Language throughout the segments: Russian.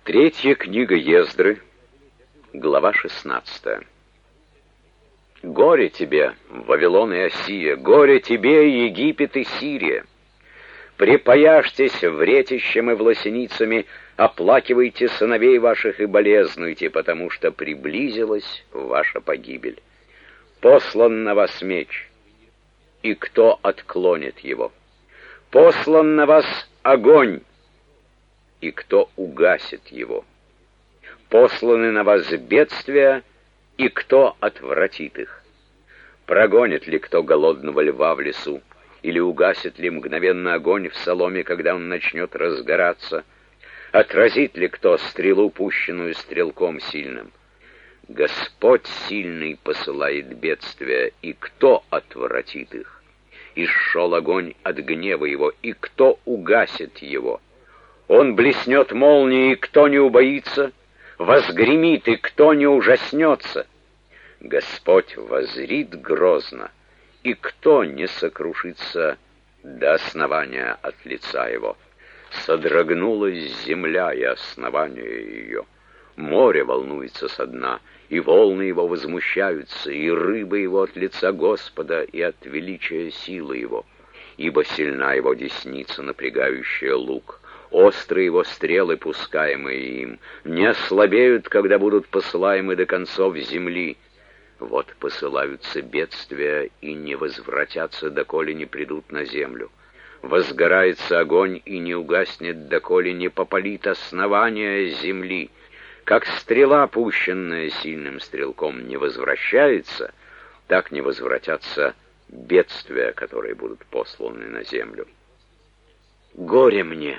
Третья книга Ездры, глава 16. «Горе тебе, Вавилон и Осия, горе тебе, Египет и Сирия! Припаяшьтесь вретищем и власеницами, оплакивайте сыновей ваших и болезнуйте, потому что приблизилась ваша погибель. Послан на вас меч, и кто отклонит его? Послан на вас огонь, и кто угасит его? Посланы на вас бедствия, и кто отвратит их? Прогонит ли кто голодного льва в лесу, или угасит ли мгновенно огонь в соломе, когда он начнет разгораться? Отразит ли кто стрелу, пущенную стрелком сильным? Господь сильный посылает бедствия, и кто отвратит их? И шел огонь от гнева его, и кто угасит его? Он блеснет молнией, и кто не убоится? Возгремит, и кто не ужаснется? Господь воззрит грозно, и кто не сокрушится до основания от лица его? Содрогнулась земля и основание ее. Море волнуется со дна, и волны его возмущаются, и рыбы его от лица Господа и от величия силы его. Ибо сильна его десница, напрягающая лук. Острые его стрелы, пускаемые им, не ослабеют, когда будут посылаемы до концов земли. Вот посылаются бедствия, и не возвратятся, доколе не придут на землю. Возгорается огонь, и не угаснет, доколе не попалит основание земли. Как стрела, пущенная сильным стрелком, не возвращается, так не возвратятся бедствия, которые будут посланы на землю. Горе мне!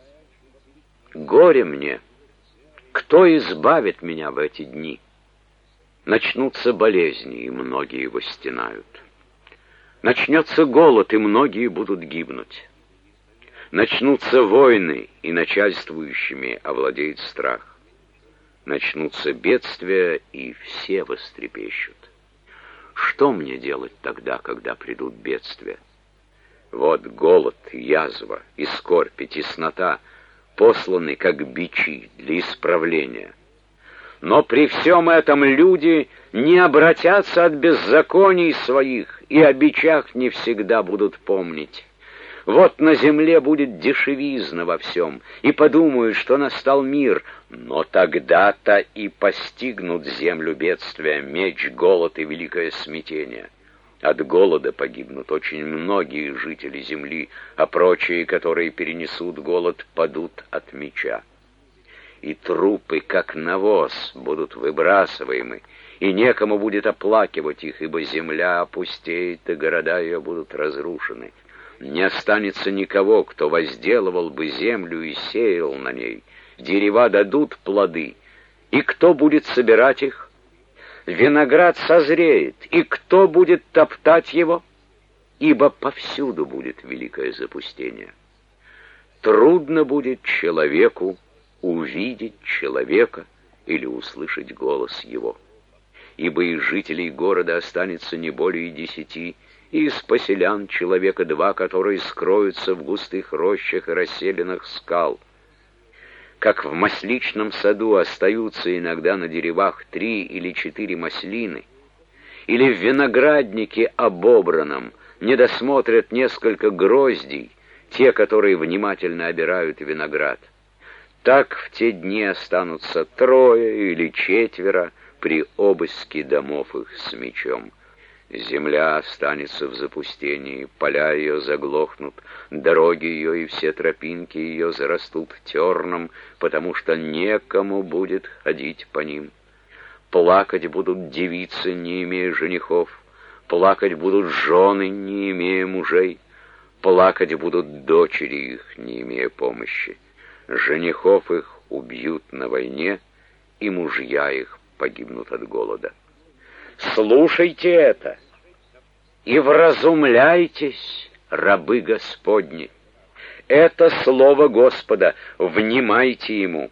Горе мне! Кто избавит меня в эти дни? Начнутся болезни, и многие его стенают. Начнется голод, и многие будут гибнуть. Начнутся войны, и начальствующими овладеет страх. Начнутся бедствия, и все вострепещут. Что мне делать тогда, когда придут бедствия? Вот голод, язва, и скорбь, и теснота посланы, как бичи, для исправления. Но при всем этом люди не обратятся от беззаконий своих, и о бичах не всегда будут помнить. Вот на земле будет дешевизна во всем, и подумают, что настал мир, но тогда-то и постигнут землю бедствия, меч, голод и великое смятение. От голода погибнут очень многие жители земли, а прочие, которые перенесут голод, падут от меча. И трупы, как навоз, будут выбрасываемы, и некому будет оплакивать их, ибо земля опустеет, и города ее будут разрушены. Не останется никого, кто возделывал бы землю и сеял на ней. Дерева дадут плоды, и кто будет собирать их? Виноград созреет, и кто будет топтать его? Ибо повсюду будет великое запустение. Трудно будет человеку увидеть человека или услышать голос его. Ибо из жителей города останется не более 10, и из поселян человека 2, которые скроются в густых рощах и расселенных скал. Как в масличном саду остаются иногда на деревах 3 или 4 маслины, или в винограднике обобранном не досмотрят несколько гроздей, те, которые внимательно обирают виноград. Так в те дни останутся 3 или 4 при обыске домов их с мечом. Земля останется в запустении, поля ее заглохнут, дороги ее и все тропинки ее зарастут терном, потому что некому будет ходить по ним. Плакать будут девицы, не имея женихов, плакать будут жены, не имея мужей, плакать будут дочери их, не имея помощи. Женихов их убьют на войне, и мужья их погибнут от голода. Слушайте это и вразумляйтесь, рабы Господни. Это слово Господа, внимайте ему.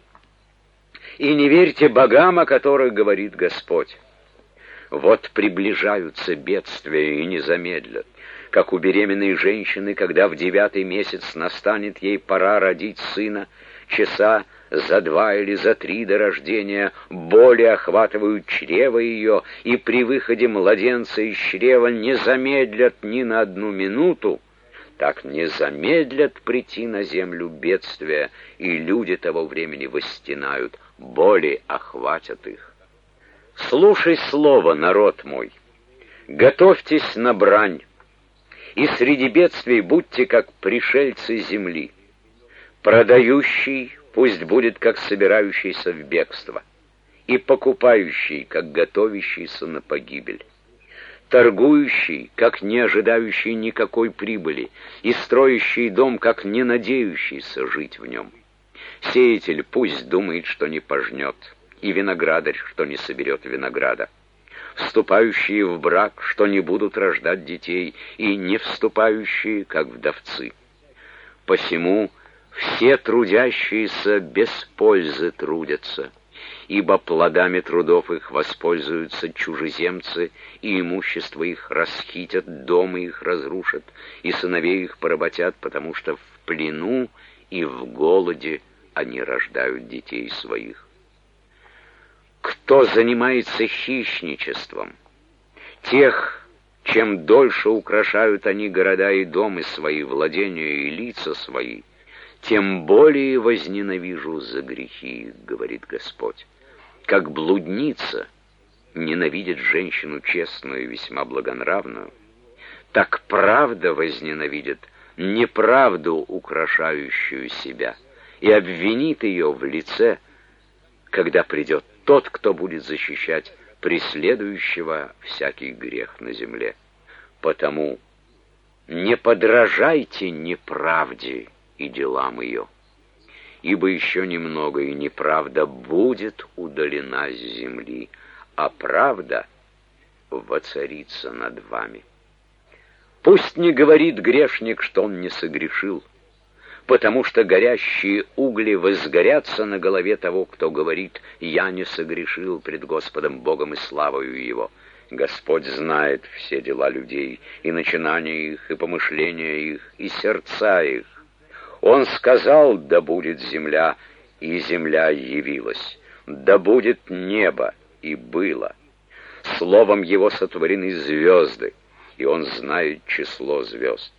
И не верьте богам, о которых говорит Господь. Вот приближаются бедствия и не замедлят, как у беременной женщины, когда в 9-й месяц настанет ей пора родить сына, часа за 2 или за 3 до рождения боли охватывают чрево ее, и при выходе младенца из чрева не замедлят ни на 1 минуту, так не замедлят прийти на землю бедствия, и люди того времени восстенают, боли охватят их. Слушай слово, народ мой, готовьтесь на брань, и среди бедствий будьте как пришельцы земли. Продающий пусть будет как собирающийся в бегство, и покупающий как готовящийся на погибель. Торгующий, как не ожидающий никакой прибыли, и строящий дом, как не надеющийся жить в нем. Сеятель пусть думает, что не пожнет, и виноградарь, что не соберет винограда. Вступающие в брак, что не будут рождать детей, и не вступающие, как вдовцы. Посему все трудящиеся без пользы трудятся, ибо плодами трудов их воспользуются чужеземцы, и имущество их расхитят, дома их разрушат, и сыновей их поработят, потому что в плену и в голоде они рождают детей своих. Кто занимается хищничеством, тех, чем дольше украшают они города и дома свои, владения и лица свои, тем более возненавижу за грехи их, говорит Господь. Как блудница ненавидит женщину честную и весьма благонравную, так правда возненавидит неправду, украшающую себя, и обвинит ее в лице, когда придет тот, кто будет защищать преследующего всякий грех на земле. Потому не подражайте неправде и делам ее, ибо еще немного, и неправда будет удалена с земли, а правда воцарится над вами. Пусть не говорит грешник, что он не согрешил, потому что горящие угли возгорятся на голове того, кто говорит: «Я не согрешил пред Господом Богом и славою Его». Господь знает все дела людей, и начинания их, и помышления их, и сердца их. Он сказал: да будет земля, и земля явилась, да будет небо, и было. Словом Его сотворены звезды, и Он знает число звезд.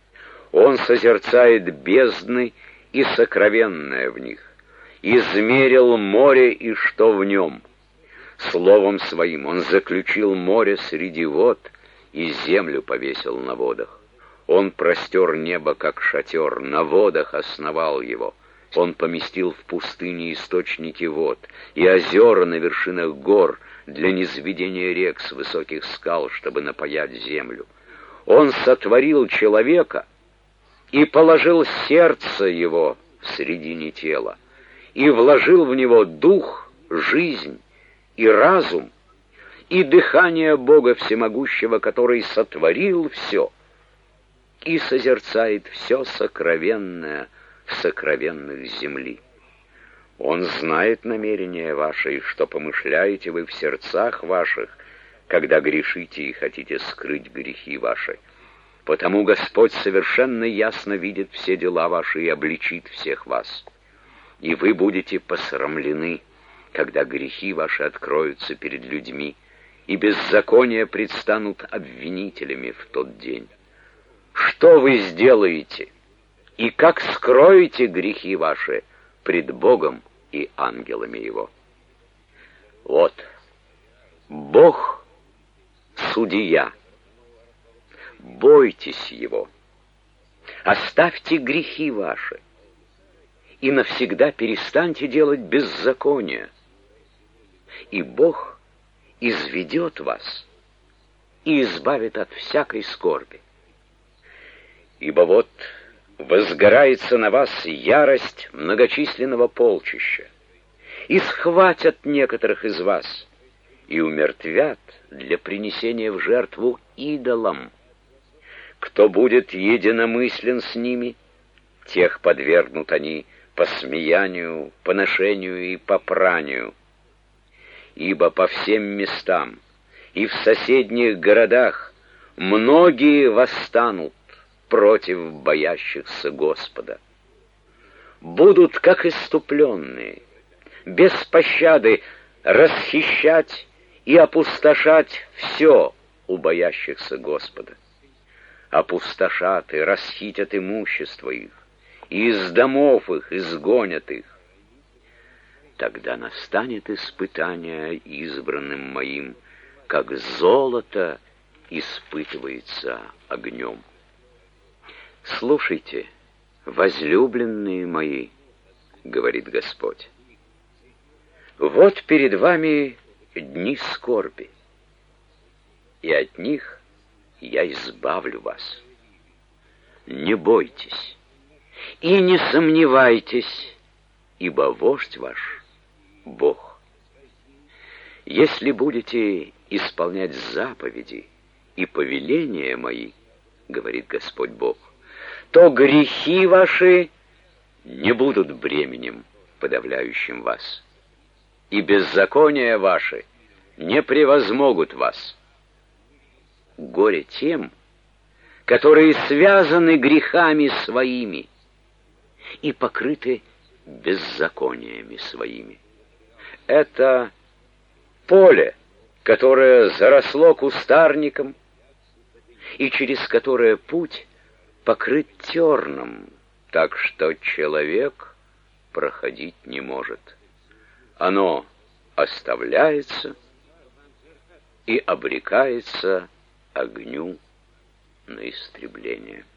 Он созерцает бездны и сокровенное в них, измерил море и что в нем. Словом Своим Он заключил море среди вод и землю повесил на водах. Он простер небо, как шатер, на водах основал его. Он поместил в пустыне источники вод и озера на вершинах гор для низведения рек с высоких скал, чтобы напоять землю. Он сотворил человека и положил сердце его в середине тела, и вложил в него дух, жизнь и разум, и дыхание Бога Всемогущего, который сотворил все, и созерцает все сокровенное в сокровенных земли. Он знает намерения ваши, и что помышляете вы в сердцах ваших, когда грешите и хотите скрыть грехи ваши. Потому Господь совершенно ясно видит все дела ваши и обличит всех вас. И вы будете посрамлены, когда грехи ваши откроются перед людьми, и беззакония предстанут обвинителями в тот день. Что вы сделаете, и как скроете грехи ваши пред Богом и ангелами Его? Вот, Бог — судья. Бойтесь Его, оставьте грехи ваши, и навсегда перестаньте делать беззаконие, и Бог изведет вас и избавит от всякой скорби. Ибо вот возгорается на вас ярость многочисленного полчища, и схватят некоторых из вас, и умертвят для принесения в жертву идолам. Кто будет единомыслен с ними, тех подвергнут они посмеянию, поношению и попранию. Ибо по всем местам и в соседних городах многие восстанут против боящихся Господа. будут, как иступленные, без пощады расхищать и опустошать все у боящихся Господа. Опустошат и расхитят имущество их, и из домов их изгонят их. Тогда настанет испытание избранным моим, как золото испытывается огнем. Слушайте, возлюбленные мои, говорит Господь, вот перед вами дни скорби, и от них я избавлю вас. Не бойтесь и не сомневайтесь, ибо вождь ваш — Бог. Если будете исполнять заповеди и повеления мои, говорит Господь Бог, то грехи ваши не будут бременем, подавляющим вас, и беззакония ваши не превозмогут вас. Горе тем, которые связаны грехами своими и покрыты беззакониями своими. Это поле, которое заросло кустарником и через которое путь покрыт терном, так что человек проходить не может. Оно оставляется и обрекается огню на истребление.